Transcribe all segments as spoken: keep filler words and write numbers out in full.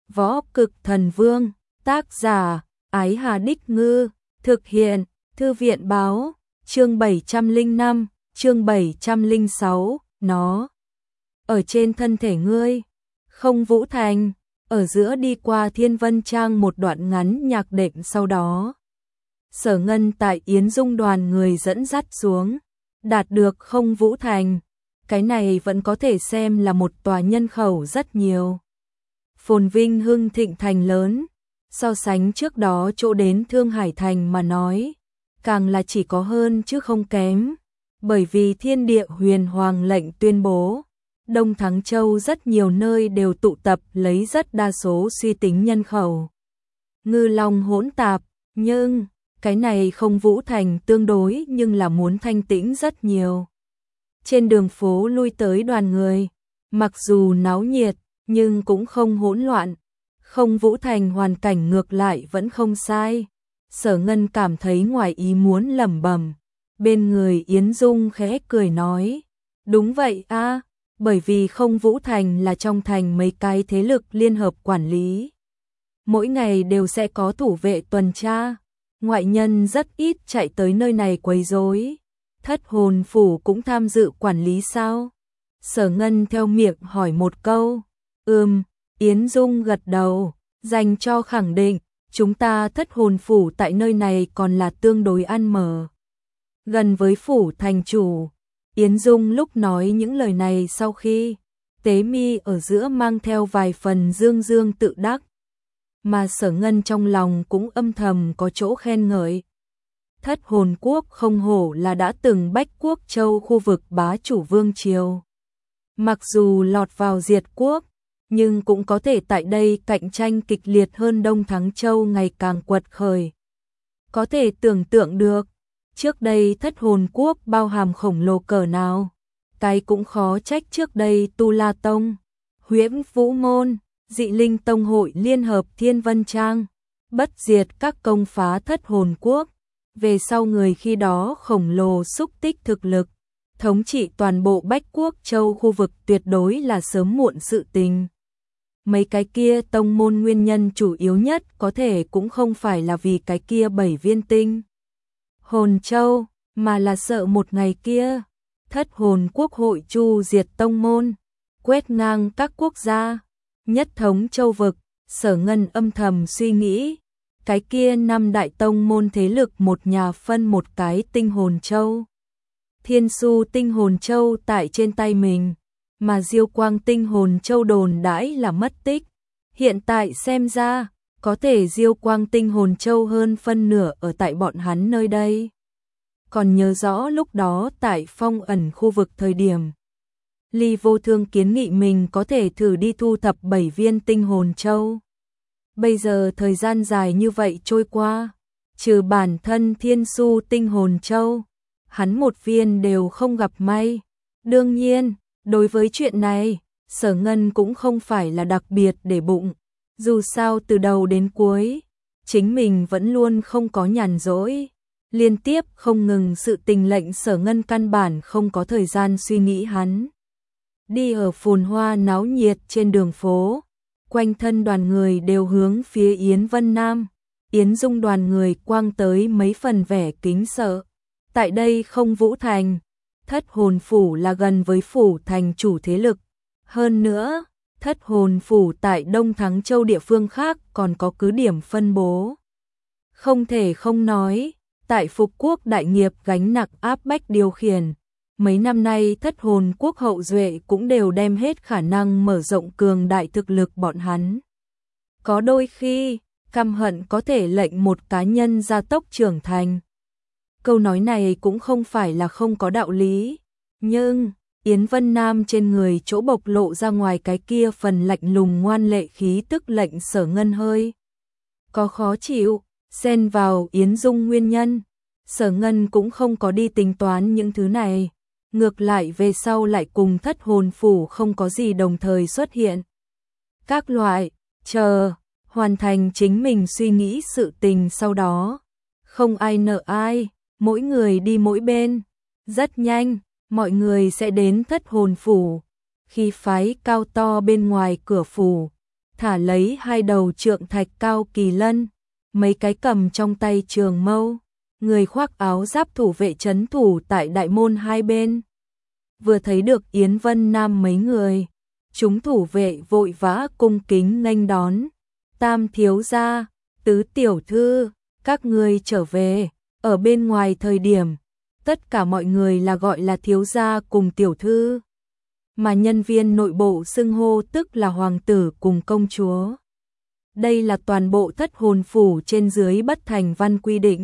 Võ Cực Thần Vương, tác giả, Ái Hà Đích Ngư, thực hiện, Thư viện Báo, chương bảy trăm lẻ năm, chương bảy trăm lẻ sáu, nó ở trên thân thể ngươi. Không Vũ Thành, ở giữa đi qua Thiên Vân Trang một đoạn ngắn nhạc đệm sau đó. Sở Ngân tại Yến Dung đoàn người dẫn dắt xuống, đạt được Không Vũ Thành. Cái này vẫn có thể xem là một tòa nhân khẩu rất nhiều, phồn vinh hưng thịnh thành lớn, so sánh trước đó chỗ đến Thương Hải Thành mà nói, càng là chỉ có hơn chứ không kém, bởi vì Thiên Địa Huyền Hoàng lệnh tuyên bố, Đông Thắng Châu rất nhiều nơi đều tụ tập lấy rất đa số suy tính nhân khẩu. Ngư long hỗn tạp, nhưng cái này Không Vũ Thành tương đối nhưng là muốn thanh tĩnh rất nhiều. Trên đường phố lui tới đoàn người, mặc dù náo nhiệt, nhưng cũng không hỗn loạn. Không Vũ Thành hoàn cảnh ngược lại vẫn không sai. Sở Ngân cảm thấy ngoài ý muốn lẩm bẩm. Bên người Yến Dung khẽ cười nói, đúng vậy a, bởi vì Không Vũ Thành là trong thành mấy cái thế lực liên hợp quản lý. Mỗi ngày đều sẽ có thủ vệ tuần tra, ngoại nhân rất ít chạy tới nơi này quấy rối. Thất hồn phủ cũng tham dự quản lý sao? Sở Ngân theo miệng hỏi một câu. Ừm, Yến Dung gật đầu, dành cho khẳng định, chúng ta thất hồn phủ tại nơi này còn là tương đối ăn mở. Gần với phủ thành chủ, Yến Dung lúc nói những lời này sau khi, tế mi ở giữa mang theo vài phần dương dương tự đắc. Mà Sở Ngân trong lòng cũng âm thầm có chỗ khen ngợi. Thất hồn quốc không hổ là đã từng Bách Quốc Châu khu vực bá chủ vương triều. Mặc dù lọt vào diệt quốc, nhưng cũng có thể tại đây cạnh tranh kịch liệt hơn Đông Thắng Châu ngày càng quật khởi. Có thể tưởng tượng được, trước đây thất hồn quốc bao hàm khổng lồ cỡ nào, cái cũng khó trách trước đây Tu La Tông, Huyễn Vũ Môn, Dị Linh Tông hội liên hợp Thiên Vân Trang, bất diệt các công phá thất hồn quốc. Về sau người khi đó khổng lồ xúc tích thực lực, thống trị toàn bộ Bách Quốc Châu khu vực tuyệt đối là sớm muộn sự tình. Mấy cái kia tông môn nguyên nhân chủ yếu nhất có thể cũng không phải là vì cái kia bảy viên tinh hồn châu, mà là sợ một ngày kia, thất hồn quốc hội chu diệt tông môn, quét ngang các quốc gia, nhất thống châu vực. Sở Ngân âm thầm suy nghĩ, cái kia năm đại tông môn thế lực một nhà phân một cái tinh hồn châu. Thiên Su tinh hồn châu tại trên tay mình, mà Diêu Quang tinh hồn châu đồn đãi là mất tích. Hiện tại xem ra, có thể Diêu Quang tinh hồn châu hơn phân nửa ở tại bọn hắn nơi đây. Còn nhớ rõ lúc đó tại phong ẩn khu vực thời điểm, Ly Vô Thương kiến nghị mình có thể thử đi thu thập bảy viên tinh hồn châu. Bây giờ thời gian dài như vậy trôi qua, trừ bản thân Thiên Su tinh hồn châu, hắn một viên đều không gặp may. Đương nhiên, đối với chuyện này, Sở Ngân cũng không phải là đặc biệt để bụng. Dù sao từ đầu đến cuối, chính mình vẫn luôn không có nhàn rỗi. Liên tiếp không ngừng sự tình lệnh Sở Ngân căn bản không có thời gian suy nghĩ hắn. Đi ở phồn hoa náo nhiệt trên đường phố, quanh thân đoàn người đều hướng phía Yến Vân Nam. Yến Dung đoàn người quang tới mấy phần vẻ kính sợ. Tại đây Không Vũ Thành, thất hồn phủ là gần với phủ thành chủ thế lực. Hơn nữa, thất hồn phủ tại Đông Thắng Châu địa phương khác còn có cứ điểm phân bố. Không thể không nói, tại Phục Quốc đại nghiệp gánh nặng áp bách điều khiển. Mấy năm nay thất hồn quốc hậu duệ cũng đều đem hết khả năng mở rộng cường đại thực lực bọn hắn. Có đôi khi, căm hận có thể lệnh một cá nhân gia tốc trưởng thành. Câu nói này cũng không phải là không có đạo lý, nhưng Yến Vân Nam trên người chỗ bộc lộ ra ngoài cái kia phần lạnh lùng ngoan lệ khí tức lệnh Sở Ngân hơi có khó chịu, xen vào Yến Dung nguyên nhân. Sở Ngân cũng không có đi tính toán những thứ này, ngược lại về sau lại cùng thất hồn phủ không có gì đồng thời xuất hiện. Các loại, chờ, hoàn thành chính mình suy nghĩ sự tình sau đó. Không ai nợ ai, mỗi người đi mỗi bên. Rất nhanh, mọi người sẽ đến thất hồn phủ. Khi phái cao to bên ngoài cửa phủ, thả lấy hai đầu trượng thạch cao kỳ lân, mấy cái cầm trong tay trường mâu, người khoác áo giáp thủ vệ trấn thủ tại đại môn hai bên. Vừa thấy được Yến Vân Nam mấy người, chúng thủ vệ vội vã cung kính nghênh đón. Tam thiếu gia, tứ tiểu thư, các ngươi trở về. Ở bên ngoài thời điểm, tất cả mọi người là gọi là thiếu gia cùng tiểu thư, mà nhân viên nội bộ xưng hô tức là hoàng tử cùng công chúa. Đây là toàn bộ thất hồn phủ trên dưới bất thành văn quy định.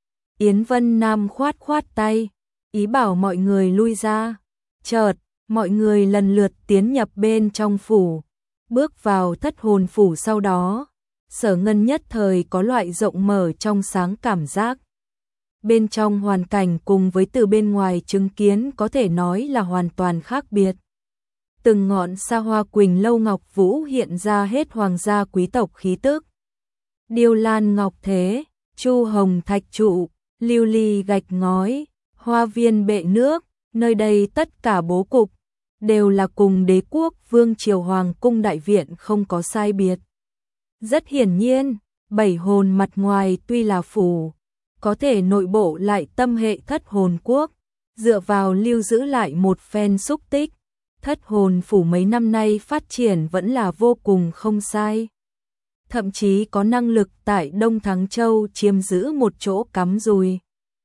Yến Vân Nam khoát khoát tay, ý bảo mọi người lui ra. Chợt, mọi người lần lượt tiến nhập bên trong phủ, bước vào thất hồn phủ. Sau đó, Sở Ngân nhất thời có loại rộng mở trong sáng cảm giác. Bên trong hoàn cảnh cùng với từ bên ngoài chứng kiến có thể nói là hoàn toàn khác biệt. Từng ngọn sa hoa quỳnh lâu ngọc vũ hiện ra hết hoàng gia quý tộc khí tức. Điêu lan ngọc thế, chu hồng thạch trụ, lưu ly gạch ngói, hoa viên bệ nước, nơi đây tất cả bố cục đều là cùng đế quốc vương triều hoàng cung đại viện không có sai biệt. Rất hiển nhiên, bảy hồn mặt ngoài tuy là phủ, có thể nội bộ lại tâm hệ thất hồn quốc, dựa vào lưu giữ lại một phen xúc tích. Thất hồn phủ mấy năm nay phát triển vẫn là vô cùng không sai. Thậm chí có năng lực tại Đông Thắng Châu chiếm giữ một chỗ cắm rùi.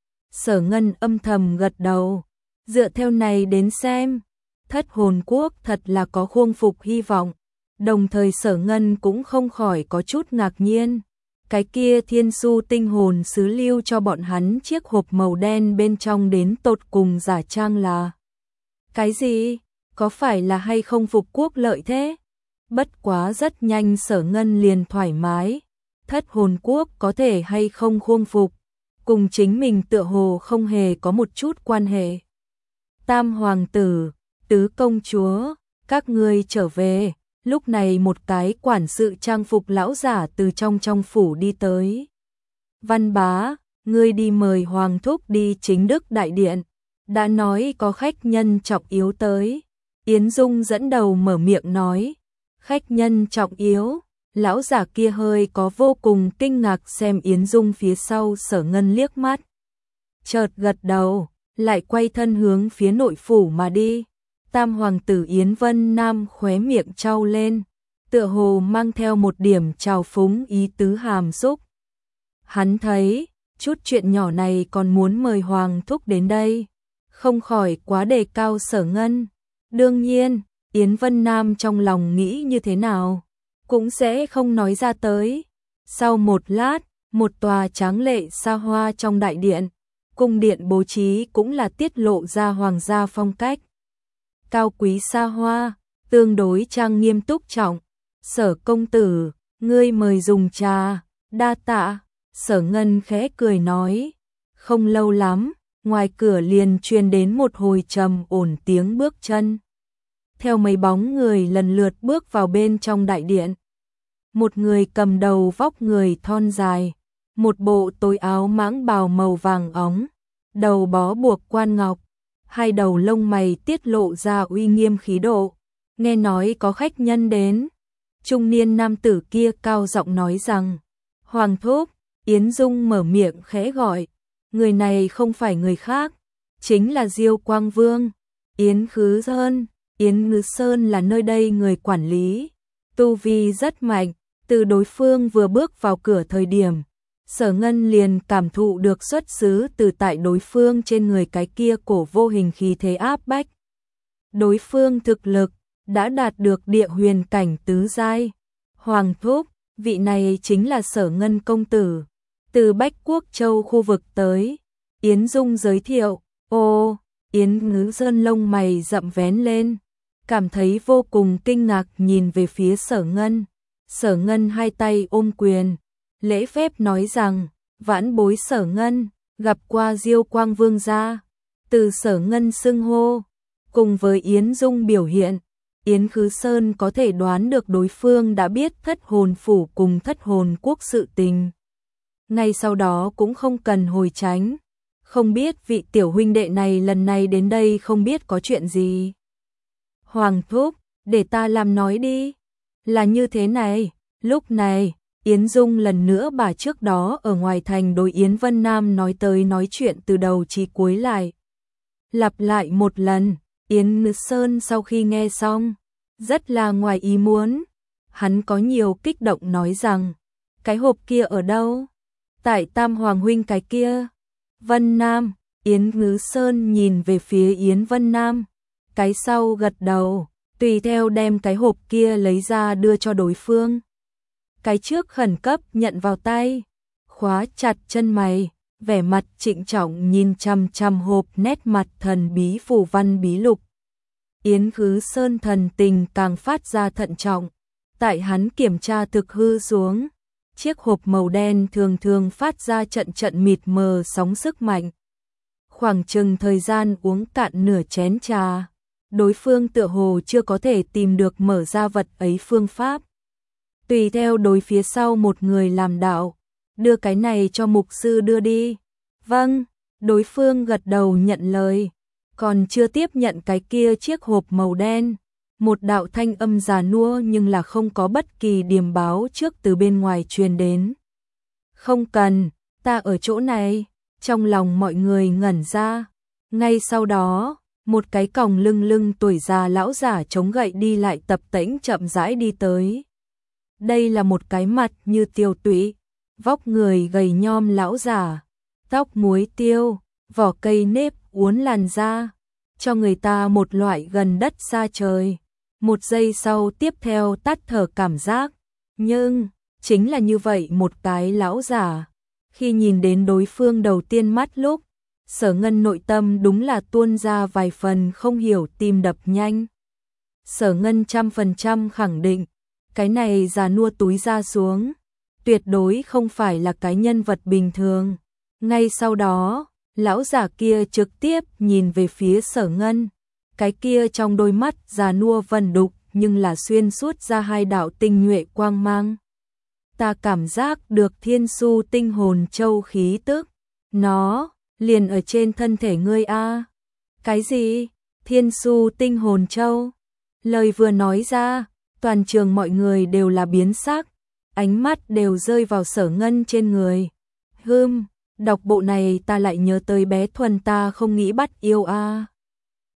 Sở Ngân âm thầm gật đầu. Dựa theo này đến xem, thất hồn quốc thật là có khôi phục hy vọng. Đồng thời Sở Ngân cũng không khỏi có chút ngạc nhiên. Cái kia thiên su tinh hồn sứ lưu cho bọn hắn chiếc hộp màu đen bên trong đến tột cùng giả trang là cái gì? Có phải là hay không phục quốc lợi thế? Bất quá rất nhanh Sở Ngân liền thoải mái. Thất hồn quốc có thể hay không khôi phục, cùng chính mình tựa hồ không hề có một chút quan hệ. Tam hoàng tử, tứ công chúa, các ngươi trở về. Lúc này một cái quản sự trang phục lão giả từ trong trong phủ đi tới. Văn bá, ngươi đi mời hoàng thúc đi chính đức đại điện. Đã nói có khách nhân trọng yếu tới. Yến Dung dẫn đầu mở miệng nói. Khách nhân trọng yếu. Lão giả kia hơi có vô cùng kinh ngạc xem Yến Dung phía sau. Sở Ngân liếc mắt, chợt gật đầu, lại quay thân hướng phía nội phủ mà đi. Tam hoàng tử Yến Vân Nam khóe miệng trao lên, tựa hồ mang theo một điểm trào phúng ý tứ hàm xúc. Hắn thấy, chút chuyện nhỏ này còn muốn mời hoàng thúc đến đây, không khỏi quá đề cao Sở Ngân. Đương nhiên, Yến Vân Nam trong lòng nghĩ như thế nào, cũng sẽ không nói ra tới. Sau một lát, một tòa tráng lệ xa hoa trong đại điện, cung điện bố trí cũng là tiết lộ ra hoàng gia phong cách. Cao quý xa hoa, tương đối trang nghiêm túc trọng. Sở công tử, ngươi mời dùng trà, đa tạ. Sở Ngân khẽ cười nói. Không lâu lắm, ngoài cửa liền truyền đến một hồi trầm ổn tiếng bước chân. Theo mấy bóng người lần lượt bước vào bên trong đại điện. Một người cầm đầu vóc người thon dài, một bộ tối áo mãng bào màu vàng óng, đầu bó buộc quan ngọc, hai đầu lông mày tiết lộ ra uy nghiêm khí độ. Nghe nói có khách nhân đến, trung niên nam tử kia cao giọng nói rằng, Hoàng thúc. Yến Dung mở miệng khẽ gọi, người này không phải người khác, chính là Diêu Quang Vương, Yến Khứ Sơn. Yến Ngư Sơn là nơi đây người quản lý, tu vi rất mạnh. Từ đối phương vừa bước vào cửa thời điểm, Sở Ngân liền cảm thụ được xuất xứ từ tại đối phương trên người cái kia cổ vô hình khí thế áp bách. Đối phương thực lực đã đạt được địa huyền cảnh tứ giai. Hoàng thúc, vị này chính là Sở Ngân công tử, từ Bách Quốc Châu khu vực tới. Yến Dung giới thiệu. Ô, Yến Ngứ Sơn lông mày rậm vén lên, cảm thấy vô cùng kinh ngạc nhìn về phía Sở Ngân. Sở Ngân hai tay ôm quyền, lễ phép nói rằng, vãn bối Sở Ngân, gặp qua Diêu Quang Vương gia. Từ Sở Ngân xưng hô, cùng với Yến Dung biểu hiện, Yến Khứ Sơn có thể đoán được đối phương đã biết thất hồn phủ cùng thất hồn quốc sự tình. Ngay sau đó cũng không cần hồi tránh, không biết vị tiểu huynh đệ này lần này đến đây không biết có chuyện gì. Hoàng thúc, để ta làm nói đi. Là như thế này, lúc này, Yến Dung lần nữa bà trước đó ở ngoài thành đối Yến Vân Nam nói tới nói chuyện từ đầu chí cuối lại. Lặp lại một lần, Yến Ngự Sơn sau khi nghe xong, rất là ngoài ý muốn. Hắn có nhiều kích động nói rằng, cái hộp kia ở đâu? Tại Tam Hoàng huynh cái kia. Vân Nam, Yến Ngự Sơn nhìn về phía Yến Vân Nam, cái sau gật đầu, tùy theo đem cái hộp kia lấy ra đưa cho đối phương. Cái trước khẩn cấp nhận vào tay, khóa chặt chân mày, vẻ mặt trịnh trọng nhìn chằm chằm hộp nét mặt thần bí phù văn bí lục. Yến Khứ Sơn thần tình càng phát ra thận trọng, tại hắn kiểm tra thực hư xuống, chiếc hộp màu đen thường thường phát ra trận trận mịt mờ sóng sức mạnh. Khoảng chừng thời gian uống cạn nửa chén trà, đối phương tựa hồ chưa có thể tìm được mở ra vật ấy phương pháp. Tùy theo đối phía sau một người làm đạo, đưa cái này cho mục sư đưa đi. Vâng, đối phương gật đầu nhận lời, còn chưa tiếp nhận cái kia chiếc hộp màu đen. Một đạo thanh âm già nua nhưng là không có bất kỳ điềm báo trước từ bên ngoài truyền đến. Không cần, ta ở chỗ này. Trong lòng mọi người ngẩn ra. Ngay sau đó, một cái còng lưng lưng tuổi già lão giả chống gậy đi lại tập tễnh chậm rãi đi tới. Đây là một cái mặt như tiêu tụy, vóc người gầy nhom lão giả, tóc muối tiêu, vỏ cây nếp uốn làn da, cho người ta một loại gần đất xa trời. Một giây sau tiếp theo tắt thở cảm giác, nhưng chính là như vậy một cái lão giả. Khi nhìn đến đối phương đầu tiên mắt lúc, Sở Ngân nội tâm đúng là tuôn ra vài phần không hiểu tim đập nhanh. Sở Ngân trăm phần trăm khẳng định, cái này già nua túi ra xuống, tuyệt đối không phải là cái nhân vật bình thường. Ngay sau đó, lão giả kia trực tiếp nhìn về phía Sở Ngân, cái kia trong đôi mắt già nua vần đục nhưng là xuyên suốt ra hai đạo tinh nhuệ quang mang. Ta cảm giác được thiên su tinh hồn châu khí tức, nó liền ở trên thân thể ngươi a. Cái gì? Thiên su tinh hồn châu? Lời vừa nói ra, toàn trường mọi người đều là biến sắc, ánh mắt đều rơi vào Sở Ngân trên người. Hừm, đọc bộ này ta lại nhớ tới bé Thuần ta không nghĩ bắt yêu a.